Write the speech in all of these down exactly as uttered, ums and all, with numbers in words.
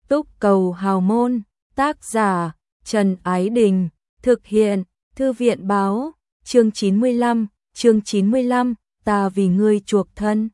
Túc Cầu Hào Môn, tác giả Trần Ái Đình, thực hiện Thư viện Báo, chương chín mươi lăm, chương chín mươi lăm, ta vì ngươi chuộc thân.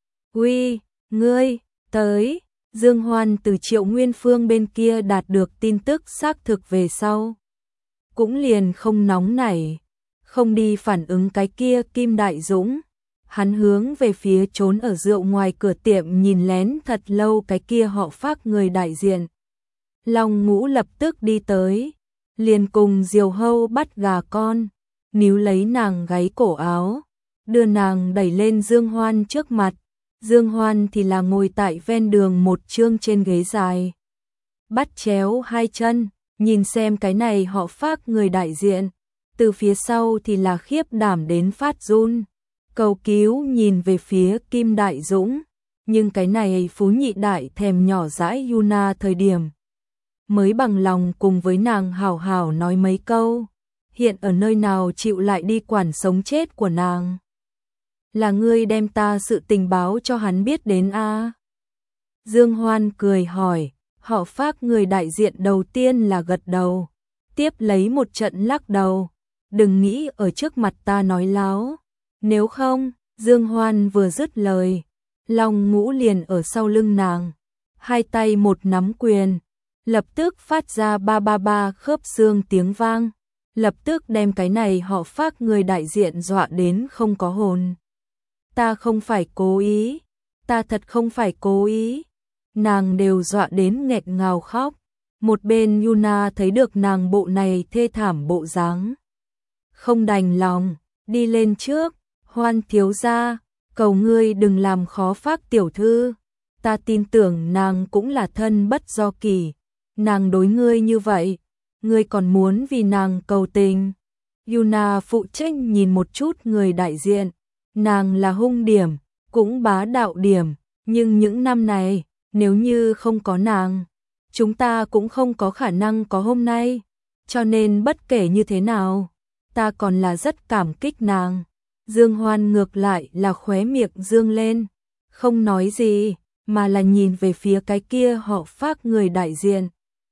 Uy, ngươi, tới, Dương Hoan từ Triệu Nguyên Phương bên kia đạt được tin tức xác thực về sau. Cũng liền không nóng nảy, không đi phản ứng cái kia Kim Đại Dũng. Hắn hướng về phía trốn ở rượu ngoài cửa tiệm nhìn lén thật lâu cái kia họ Phác người đại diện. Long Ngũ lập tức đi tới, liền cùng Diều Hâu bắt gà con, níu lấy nàng gáy cổ áo, đưa nàng đẩy lên Dương Hoan trước mặt. Dương Hoan thì là ngồi tại ven đường một chương trên ghế dài, bắt chéo hai chân, nhìn xem cái này họ Phác người đại diện, từ phía sau thì là khiếp đảm đến phát run, cầu cứu nhìn về phía Kim Đại Dũng, nhưng cái này Phú Nhị Đại thèm nhỏ dãi Yuna thời điểm mới bằng lòng cùng với nàng hảo hảo nói mấy câu, hiện ở nơi nào chịu lại đi quản sống chết của nàng. Là ngươi đem ta sự tình báo cho hắn biết đến a? À? Dương Hoan cười hỏi, họ Phác người đại diện đầu tiên là gật đầu, tiếp lấy một trận lắc đầu, đừng nghĩ ở trước mặt ta nói láo, nếu không, Dương Hoan vừa dứt lời, Long Ngũ liền ở sau lưng nàng, hai tay một nắm quyền, lập tức phát ra ba ba ba khớp xương tiếng vang, lập tức đem cái này họ Phác người đại diện dọa đến không có hồn. Ta không phải cố ý, ta thật không phải cố ý. Nàng đều dọa đến nghẹt ngào khóc. Một bên Yuna thấy được nàng bộ này thê thảm bộ dáng, không đành lòng, đi lên trước, Hoan thiếu gia, cầu ngươi đừng làm khó Phác tiểu thư. Ta tin tưởng nàng cũng là thân bất do kỳ, nàng đối ngươi như vậy, ngươi còn muốn vì nàng cầu tình. Yuna phụ trách nhìn một chút người đại diện. Nàng là hung điểm, cũng bá đạo điểm, nhưng những năm này, nếu như không có nàng, chúng ta cũng không có khả năng có hôm nay, cho nên bất kể như thế nào, ta còn là rất cảm kích nàng. Dương Hoan ngược lại là khóe miệng dương lên, không nói gì, mà là nhìn về phía cái kia họ Phác người đại diện.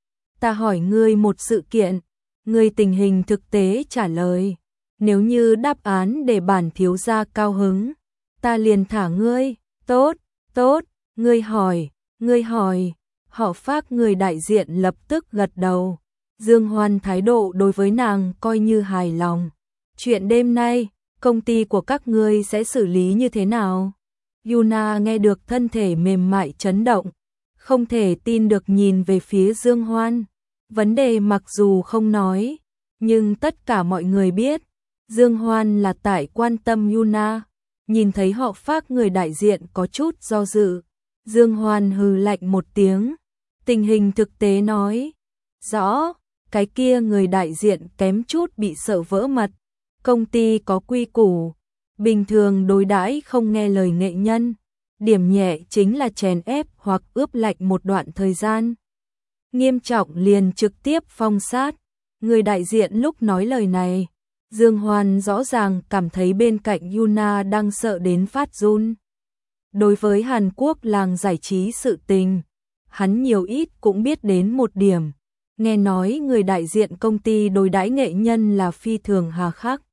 Ta hỏi ngươi một sự kiện, ngươi tình hình thực tế trả lời. Nếu như đáp án để bản thiếu gia cao hứng, ta liền thả ngươi. Tốt, tốt, ngươi hỏi, ngươi hỏi. Họ Phác người đại diện lập tức gật đầu. Dương Hoan thái độ đối với nàng coi như hài lòng. Chuyện đêm nay, công ty của các ngươi sẽ xử lý như thế nào? Yuna nghe được thân thể mềm mại chấn động, không thể tin được nhìn về phía Dương Hoan. Vấn đề mặc dù không nói, nhưng tất cả mọi người biết. Dương Hoan là tại quan tâm Yuna, nhìn thấy họ Phác người đại diện có chút do dự. Dương Hoan hừ lạnh một tiếng, tình hình thực tế nói, rõ, cái kia người đại diện kém chút bị sợ vỡ mật, công ty có quy củ, bình thường đối đãi không nghe lời nghệ nhân, điểm nhẹ chính là chèn ép hoặc ướp lạnh một đoạn thời gian. Nghiêm trọng liền trực tiếp phong sát, người đại diện lúc nói lời này. Dương Hoan rõ ràng cảm thấy bên cạnh Yuna đang sợ đến phát run. Đối với Hàn Quốc làng giải trí sự tình, hắn nhiều ít cũng biết đến một điểm. Nghe nói người đại diện công ty đối đãi nghệ nhân là phi thường hà khắc.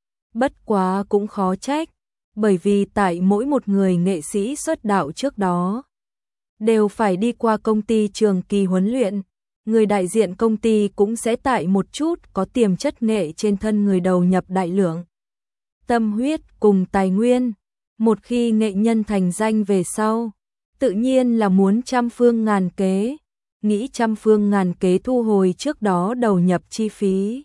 Bất quá cũng khó trách, bởi vì tại mỗi một người nghệ sĩ xuất đạo trước đó, đều phải đi qua công ty trường kỳ huấn luyện. Người đại diện công ty cũng sẽ tại một chút có tiềm chất nghệ trên thân người đầu nhập đại lượng tâm huyết cùng tài nguyên. Một khi nghệ nhân thành danh về sau, tự nhiên là muốn trăm phương ngàn kế, nghĩ trăm phương ngàn kế thu hồi trước đó đầu nhập chi phí.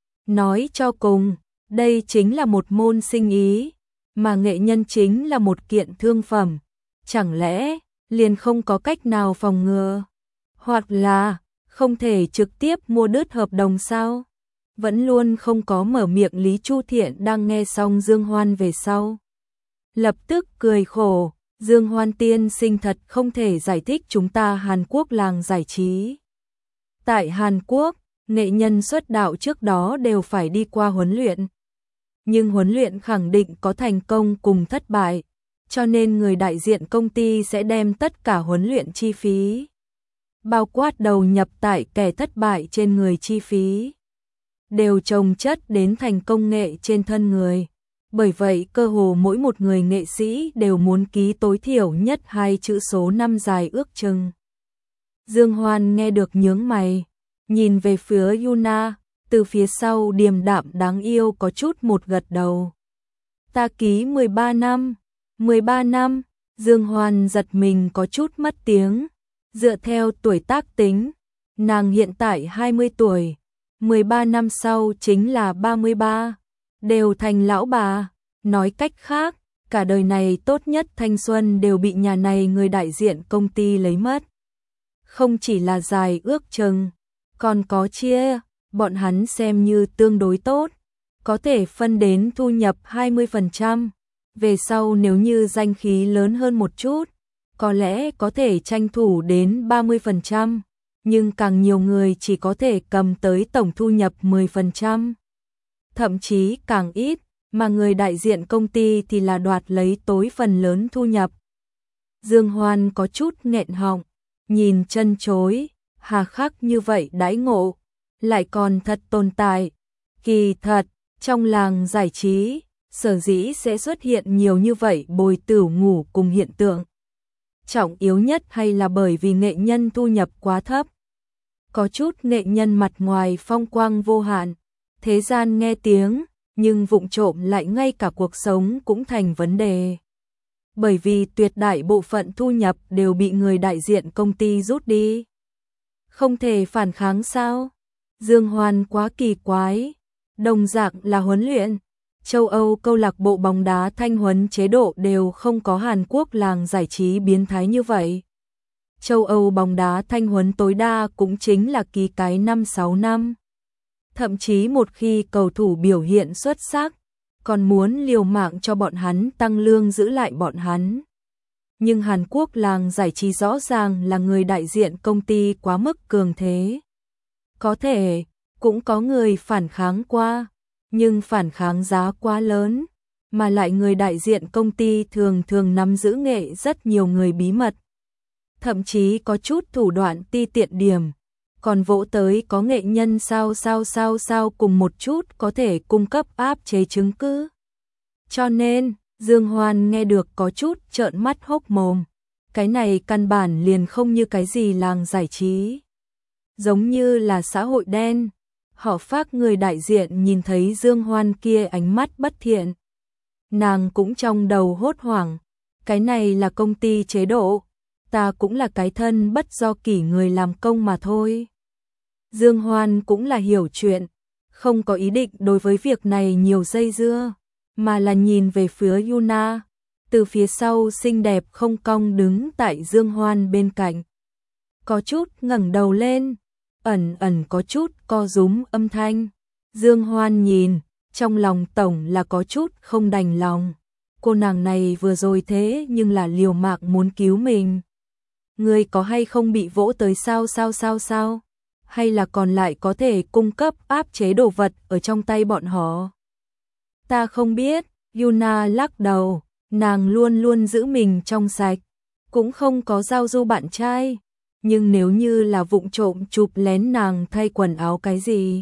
Nói cho cùng, đây chính là một môn sinh ý, mà nghệ nhân chính là một kiện thương phẩm. Chẳng lẽ liền không có cách nào phòng ngừa, hoặc là không thể trực tiếp mua đứt hợp đồng sao? Vẫn luôn không có mở miệng Lý Chu Thiện đang nghe xong Dương Hoan về sau, lập tức cười khổ, Dương Hoan tiên sinh thật không thể giải thích chúng ta Hàn Quốc làng giải trí. Tại Hàn Quốc, nghệ nhân xuất đạo trước đó đều phải đi qua huấn luyện. Nhưng huấn luyện khẳng định có thành công cùng thất bại, cho nên người đại diện công ty sẽ đem tất cả huấn luyện chi phí bao quát đầu nhập tại kẻ thất bại trên người chi phí, đều chồng chất đến thành công nghệ trên thân người. Bởi vậy cơ hồ mỗi một người nghệ sĩ đều muốn ký tối thiểu nhất hai chữ số năm dài ước chừng. Dương Hoan nghe được nhướng mày, nhìn về phía Yuna, từ phía sau điềm đạm đáng yêu có chút một gật đầu. Ta ký mười ba năm, mười ba năm, Dương Hoan giật mình có chút mất tiếng, dựa theo tuổi tác tính, nàng hiện tại hai mươi tuổi, mười ba năm sau chính là ba mươi ba, đều thành lão bà, nói cách khác, cả đời này tốt nhất thanh xuân đều bị nhà này người đại diện công ty lấy mất. Không chỉ là dài ước chừng, còn có chia, bọn hắn xem như tương đối tốt, có thể phân đến thu nhập hai mươi phần trăm, về sau nếu như danh khí lớn hơn một chút, có lẽ có thể tranh thủ đến ba mươi phần trăm, nhưng càng nhiều người chỉ có thể cầm tới tổng thu nhập mười phần trăm, thậm chí càng ít, mà người đại diện công ty thì là đoạt lấy tối phần lớn thu nhập. Dương Hoan có chút nghẹn họng, nhìn chân chối, hà khắc như vậy đãi ngộ, lại còn thật tồn tại. Kỳ thật, trong làng giải trí, sở dĩ sẽ xuất hiện nhiều như vậy bồi tửu ngủ cùng hiện tượng. Trọng yếu nhất hay là bởi vì nghệ nhân thu nhập quá thấp. Có chút nghệ nhân mặt ngoài phong quang vô hạn, thế gian nghe tiếng, nhưng vụng trộm lại ngay cả cuộc sống cũng thành vấn đề. Bởi vì tuyệt đại bộ phận thu nhập đều bị người đại diện công ty rút đi. Không thể phản kháng sao? Dương Hoan quá kỳ quái. Đồng dạng là huấn luyện. Châu Âu câu lạc bộ bóng đá thanh huấn chế độ đều không có Hàn Quốc làng giải trí biến thái như vậy. Châu Âu bóng đá thanh huấn tối đa cũng chính là ký cái năm sáu năm. Thậm chí một khi cầu thủ biểu hiện xuất sắc, còn muốn liều mạng cho bọn hắn tăng lương giữ lại bọn hắn. Nhưng Hàn Quốc làng giải trí rõ ràng là người đại diện công ty quá mức cường thế. Có thể, cũng có người phản kháng qua, nhưng phản kháng giá quá lớn, mà lại người đại diện công ty thường thường nắm giữ nghệ rất nhiều người bí mật. Thậm chí có chút thủ đoạn ti tiện điểm, còn vỗ tới có nghệ nhân sao sao sao sao cùng một chút có thể cung cấp áp chế chứng cứ. Cho nên, Dương Hoan nghe được có chút trợn mắt hốc mồm. Cái này căn bản liền không như cái gì làng giải trí. Giống như là xã hội đen. Họ Phác người đại diện nhìn thấy Dương Hoan kia ánh mắt bất thiện. Nàng cũng trong đầu hốt hoảng. Cái này là công ty chế độ. Ta cũng là cái thân bất do kỷ người làm công mà thôi. Dương Hoan cũng là hiểu chuyện. Không có ý định đối với việc này nhiều dây dưa. Mà là nhìn về phía Yuna, từ phía sau xinh đẹp không cong đứng tại Dương Hoan bên cạnh. Có chút ngẩng đầu lên, ẩn ẩn có chút co rúm âm thanh. Dương Hoan nhìn, trong lòng tổng là có chút không đành lòng. Cô nàng này vừa rồi thế nhưng là liều mạng muốn cứu mình. Người có hay không bị vỗ tới sao sao sao sao? Hay là còn lại có thể cung cấp áp chế đồ vật ở trong tay bọn họ? Ta không biết, Yuna lắc đầu, nàng luôn luôn giữ mình trong sạch, cũng không có giao du bạn trai, nhưng nếu như là vụng trộm chụp lén nàng thay quần áo cái gì,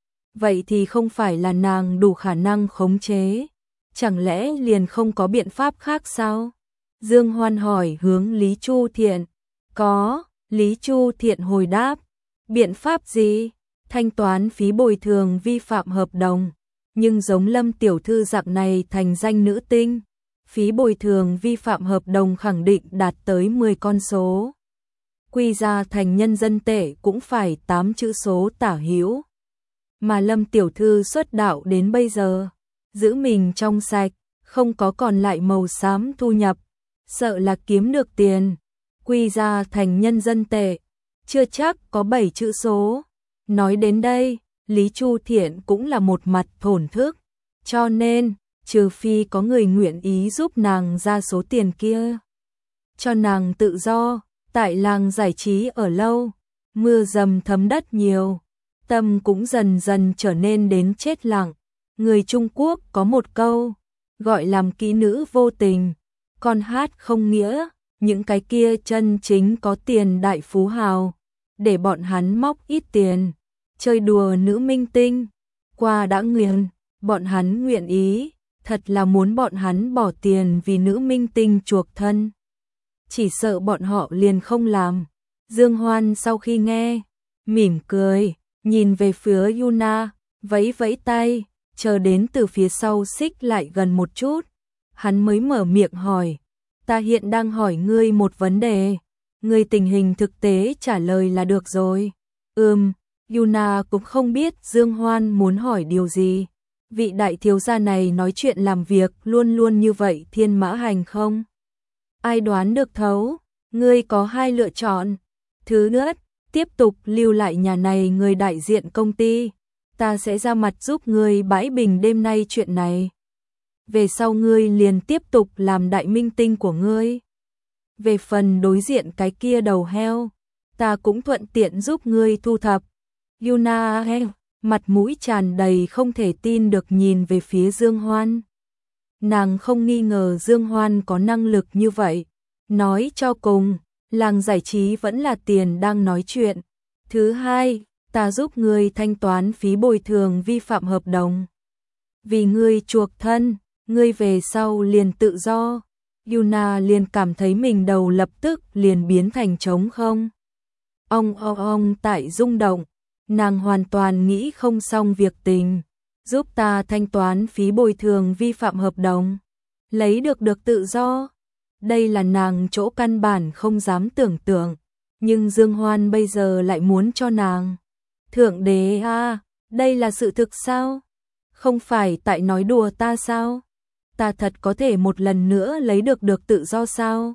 vậy thì không phải là nàng đủ khả năng khống chế, chẳng lẽ liền không có biện pháp khác sao? Dương Hoan hỏi hướng Lý Chu Thiện, có, Lý Chu Thiện hồi đáp, biện pháp gì? Thanh toán phí bồi thường vi phạm hợp đồng. Nhưng giống Lâm tiểu thư dạng này thành danh nữ tinh, phí bồi thường vi phạm hợp đồng khẳng định đạt tới mười con số. Quy ra thành nhân dân tệ cũng phải tám chữ số tả hữu. Mà Lâm tiểu thư xuất đạo đến bây giờ, giữ mình trong sạch, không có còn lại màu xám thu nhập, sợ là kiếm được tiền. Quy ra thành nhân dân tệ, chưa chắc có bảy chữ số. Nói đến đây, Lý Chu Thiện cũng là một mặt thổn thức, cho nên, trừ phi có người nguyện ý giúp nàng ra số tiền kia. Cho nàng tự do, tại làng giải trí ở lâu, mưa dầm thấm đất nhiều, tâm cũng dần dần trở nên đến chết lặng. Người Trung Quốc có một câu, gọi làm kỹ nữ vô tình, con hát không nghĩa, những cái kia chân chính có tiền đại phú hào, để bọn hắn móc ít tiền, chơi đùa nữ minh tinh, qua đã nguyện, bọn hắn nguyện ý, thật là muốn bọn hắn bỏ tiền vì nữ minh tinh chuộc thân. Chỉ sợ bọn họ liền không làm. Dương Hoan sau khi nghe, mỉm cười, nhìn về phía Yuna, vẫy vẫy tay, chờ đến từ phía sau xích lại gần một chút. Hắn mới mở miệng hỏi, ta hiện đang hỏi ngươi một vấn đề, ngươi tình hình thực tế trả lời là được rồi. Ừm, Yuna cũng không biết Dương Hoan muốn hỏi điều gì. Vị đại thiếu gia này nói chuyện làm việc luôn luôn như vậy thiên mã hành không? Ai đoán được thấu, ngươi có hai lựa chọn. Thứ nhất, tiếp tục lưu lại nhà này người đại diện công ty, ta sẽ ra mặt giúp ngươi bãi bình đêm nay chuyện này. Về sau ngươi liền tiếp tục làm đại minh tinh của ngươi. Về phần đối diện cái kia đầu heo, ta cũng thuận tiện giúp ngươi thu thập. Yuna heo, mặt mũi tràn đầy không thể tin được nhìn về phía Dương Hoan. Nàng không nghi ngờ Dương Hoan có năng lực như vậy. Nói cho cùng, làng giải trí vẫn là tiền đang nói chuyện. Thứ hai, ta giúp ngươi thanh toán phí bồi thường vi phạm hợp đồng. Vì ngươi chuộc thân, ngươi về sau liền tự do. Yuna liền cảm thấy mình đầu lập tức liền biến thành trống không. Ong ong ong tại rung động, nàng hoàn toàn nghĩ không xong việc tình. Giúp ta thanh toán phí bồi thường vi phạm hợp đồng, lấy được được tự do. Đây là nàng chỗ căn bản không dám tưởng tượng, nhưng Dương Hoan bây giờ lại muốn cho nàng. Thượng đế a, đây là sự thực sao? Không phải tại nói đùa ta sao? Ta thật có thể một lần nữa lấy được được tự do sao?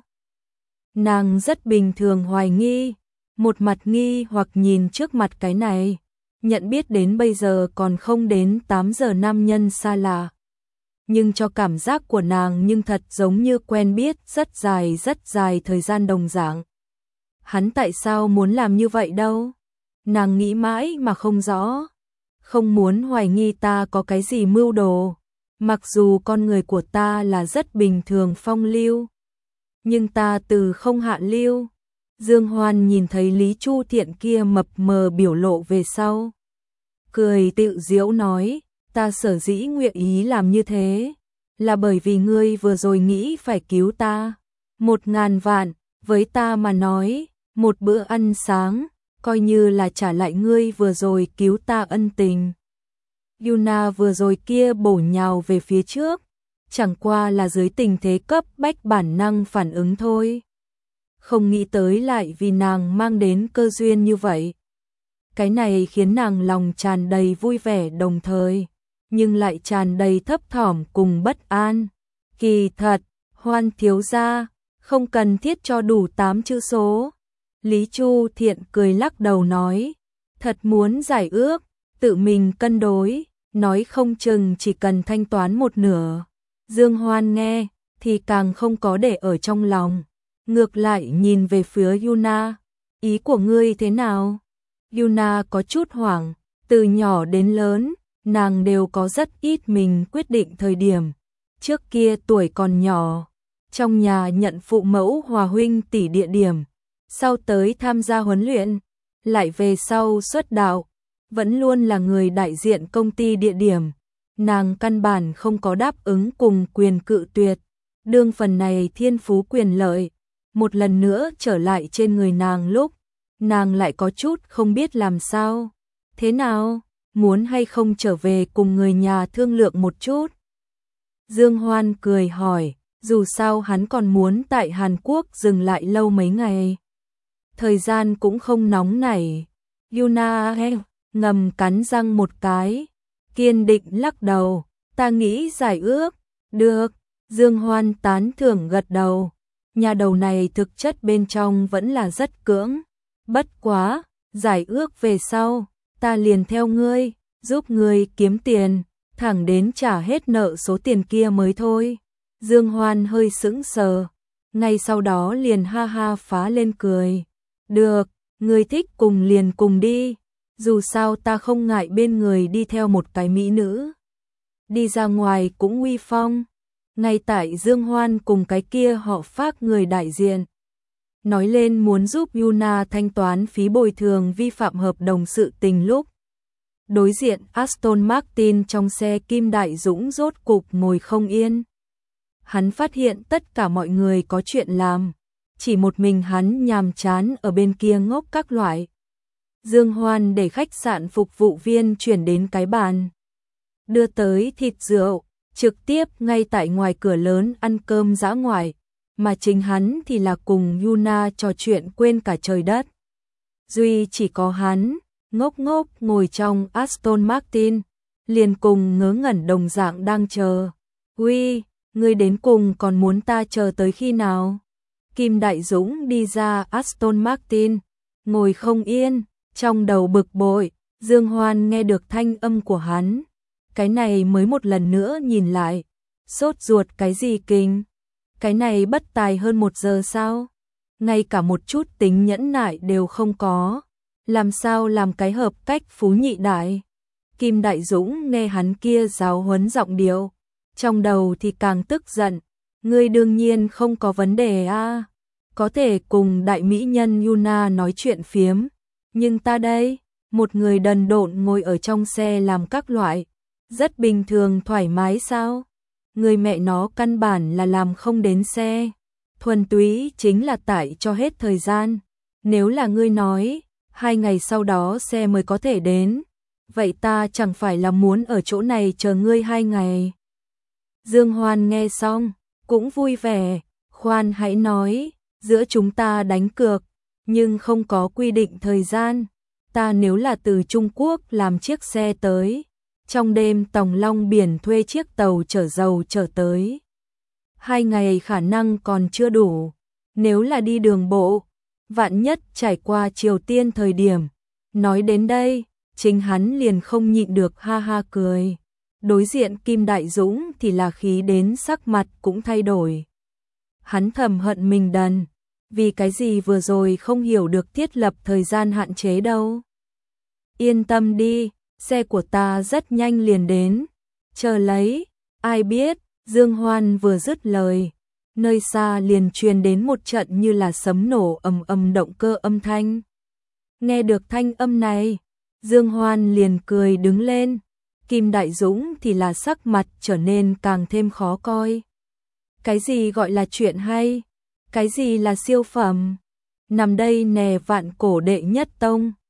Nàng rất bình thường hoài nghi, một mặt nghi hoặc nhìn trước mặt cái này, nhận biết đến bây giờ còn không đến tám giờ nam nhân xa lạ. Nhưng cho cảm giác của nàng nhưng thật giống như quen biết rất dài rất dài thời gian đồng dạng. Hắn tại sao muốn làm như vậy đâu? Nàng nghĩ mãi mà không rõ. Không muốn hoài nghi ta có cái gì mưu đồ. Mặc dù con người của ta là rất bình thường phong lưu, nhưng ta từ không hạ lưu. Dương Hoan nhìn thấy Lý Chu Thiện kia mập mờ biểu lộ về sau, cười tự giễu nói, ta sở dĩ nguyện ý làm như thế, là bởi vì ngươi vừa rồi nghĩ phải cứu ta. Một ngàn vạn, với ta mà nói, một bữa ăn sáng, coi như là trả lại ngươi vừa rồi cứu ta ân tình. Yuna vừa rồi kia bổ nhào về phía trước, chẳng qua là dưới tình thế cấp bách bản năng phản ứng thôi. Không nghĩ tới lại vì nàng mang đến cơ duyên như vậy. Cái này khiến nàng lòng tràn đầy vui vẻ đồng thời, nhưng lại tràn đầy thấp thỏm cùng bất an. Kỳ thật, Hoan thiếu gia, không cần thiết cho đủ tám chữ số. Lý Chu Thiện cười lắc đầu nói, thật muốn giải ước, tự mình cân đối, nói không chừng chỉ cần thanh toán một nửa. Dương Hoan nghe, thì càng không có để ở trong lòng. Ngược lại nhìn về phía Yuna, ý của ngươi thế nào? Yuna có chút hoảng, từ nhỏ đến lớn, nàng đều có rất ít mình quyết định thời điểm. Trước kia tuổi còn nhỏ, trong nhà nhận phụ mẫu hòa huynh tỷ địa điểm, sau tới tham gia huấn luyện, lại về sau xuất đạo, vẫn luôn là người đại diện công ty địa điểm. Nàng căn bản không có đáp ứng cùng quyền cự tuyệt, đương phần này thiên phú quyền lợi một lần nữa trở lại trên người nàng lúc, nàng lại có chút không biết làm sao. Thế nào, muốn hay không trở về cùng người nhà thương lượng một chút? Dương Hoan cười hỏi, dù sao hắn còn muốn tại Hàn Quốc dừng lại lâu mấy ngày. Thời gian cũng không nóng nảy. Yuna heo, ngầm cắn răng một cái, kiên định lắc đầu, ta nghĩ giải ước, được. Dương Hoan tán thưởng gật đầu. Nhà đầu này thực chất bên trong vẫn là rất cưỡng. Bất quá, giải ước về sau, ta liền theo ngươi, giúp ngươi kiếm tiền, thẳng đến trả hết nợ số tiền kia mới thôi. Dương Hoan hơi sững sờ, ngay sau đó liền ha ha phá lên cười. Được, ngươi thích cùng liền cùng đi, dù sao ta không ngại bên người đi theo một cái mỹ nữ. Đi ra ngoài cũng uy phong. Ngay tại Dương Hoan cùng cái kia họ Phác người đại diện, nói lên muốn giúp Yuna thanh toán phí bồi thường vi phạm hợp đồng sự tình lúc. Đối diện Aston Martin trong xe Kim Đại Dũng rốt cục ngồi không yên. Hắn phát hiện tất cả mọi người có chuyện làm, chỉ một mình hắn nhàm chán ở bên kia ngốc các loại. Dương Hoan để khách sạn phục vụ viên chuyển đến cái bàn, đưa tới thịt rượu, trực tiếp ngay tại ngoài cửa lớn ăn cơm dã ngoại, mà chính hắn thì là cùng Yuna trò chuyện quên cả trời đất. Duy chỉ có hắn, ngốc ngốc ngồi trong Aston Martin, liền cùng ngớ ngẩn đồng dạng đang chờ. Uy, ngươi đến cùng còn muốn ta chờ tới khi nào? Kim Đại Dũng đi ra Aston Martin, ngồi không yên, trong đầu bực bội. Dương Hoan nghe được thanh âm của hắn, cái này mới một lần nữa nhìn lại, sốt ruột cái gì kinh? Cái này bất tài hơn một giờ sao? Ngay cả một chút tính nhẫn nại đều không có, làm sao làm cái hợp cách phú nhị đại? Kim Đại Dũng nghe hắn kia giáo huấn giọng điệu, trong đầu thì càng tức giận. Ngươi đương nhiên không có vấn đề a, có thể cùng đại mỹ nhân Yuna nói chuyện phiếm, nhưng ta đây, một người đần độn ngồi ở trong xe làm các loại, rất bình thường thoải mái sao? Người mẹ nó căn bản là làm không đến xe, thuần túy chính là tải cho hết thời gian. Nếu là ngươi nói, hai ngày sau đó xe mới có thể đến, vậy ta chẳng phải là muốn ở chỗ này chờ ngươi hai ngày. Dương Hoan nghe xong, cũng vui vẻ, khoan hãy nói, giữa chúng ta đánh cược, nhưng không có quy định thời gian. Ta nếu là từ Trung Quốc làm chiếc xe tới, trong đêm tòng long biển thuê chiếc tàu chở dầu chở tới. Hai ngày khả năng còn chưa đủ, nếu là đi đường bộ, vạn nhất trải qua Triều Tiên thời điểm. Nói đến đây, chính hắn liền không nhịn được ha ha cười. Đối diện Kim Đại Dũng thì là khí đến sắc mặt cũng thay đổi. Hắn thầm hận mình đần, vì cái gì vừa rồi không hiểu được thiết lập thời gian hạn chế đâu. Yên tâm đi, xe của ta rất nhanh liền đến, chờ lấy. Ai biết, Dương Hoan vừa dứt lời, nơi xa liền truyền đến một trận như là sấm nổ ầm ầm động cơ âm thanh. Nghe được thanh âm này, Dương Hoan liền cười đứng lên, Kim Đại Dũng thì là sắc mặt trở nên càng thêm khó coi. Cái gì gọi là chuyện hay? Cái gì là siêu phẩm? Nằm đây nè vạn cổ đệ nhất tông,